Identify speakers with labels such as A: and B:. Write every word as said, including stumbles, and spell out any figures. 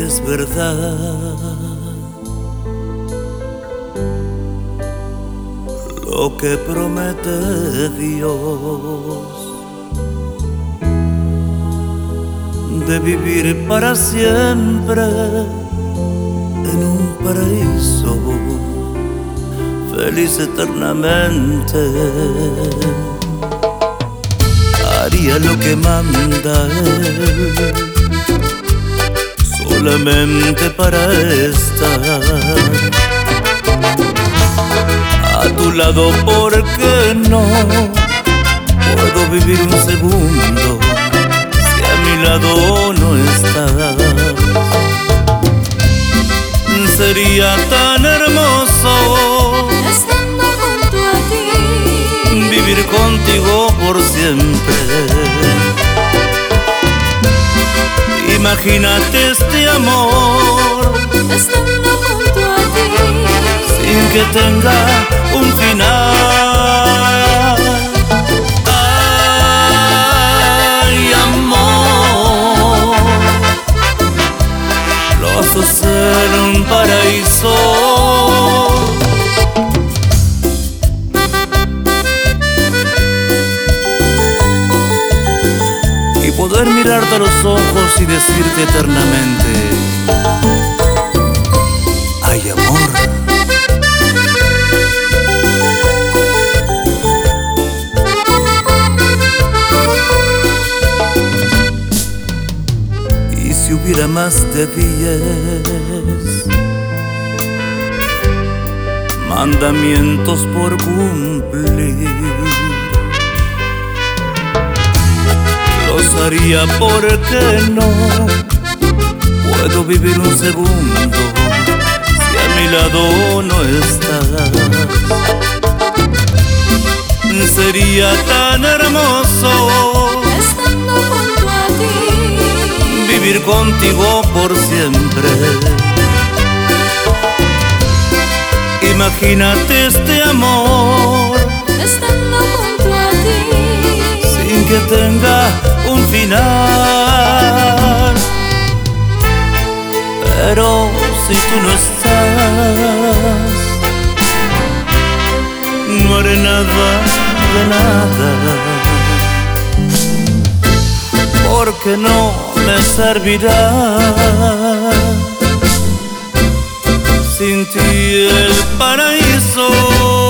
A: es verdad lo que promete Dios de vivir para siempre en un paraíso, feliz eternamente. Haría lo que manda Él, solamente para estar a tu lado, porque no puedo vivir un segundo si a mi lado no estás. Sería tan hermoso
B: estando junto a ti,
A: vivir contigo por siempre. Imagínate este amor
B: estando junto a ti,
A: sin que tenga un final. Ay, amor, lo haces en un paraíso. Y poder mirarte a los ojos y decirte eternamente: ay, amor. Y si hubiera más de diez mandamientos por cumplir, los haría, porque no puedo vivir un segundo si a mi lado no estás. Sería tan hermoso
B: estando junto a ti,
A: vivir contigo por siempre. Imagínate este amor
B: estando junto a ti,
A: sin que tenga un final. Pero si tú no estás, no haré nada de nada, porque no me servirá sin ti el paraíso.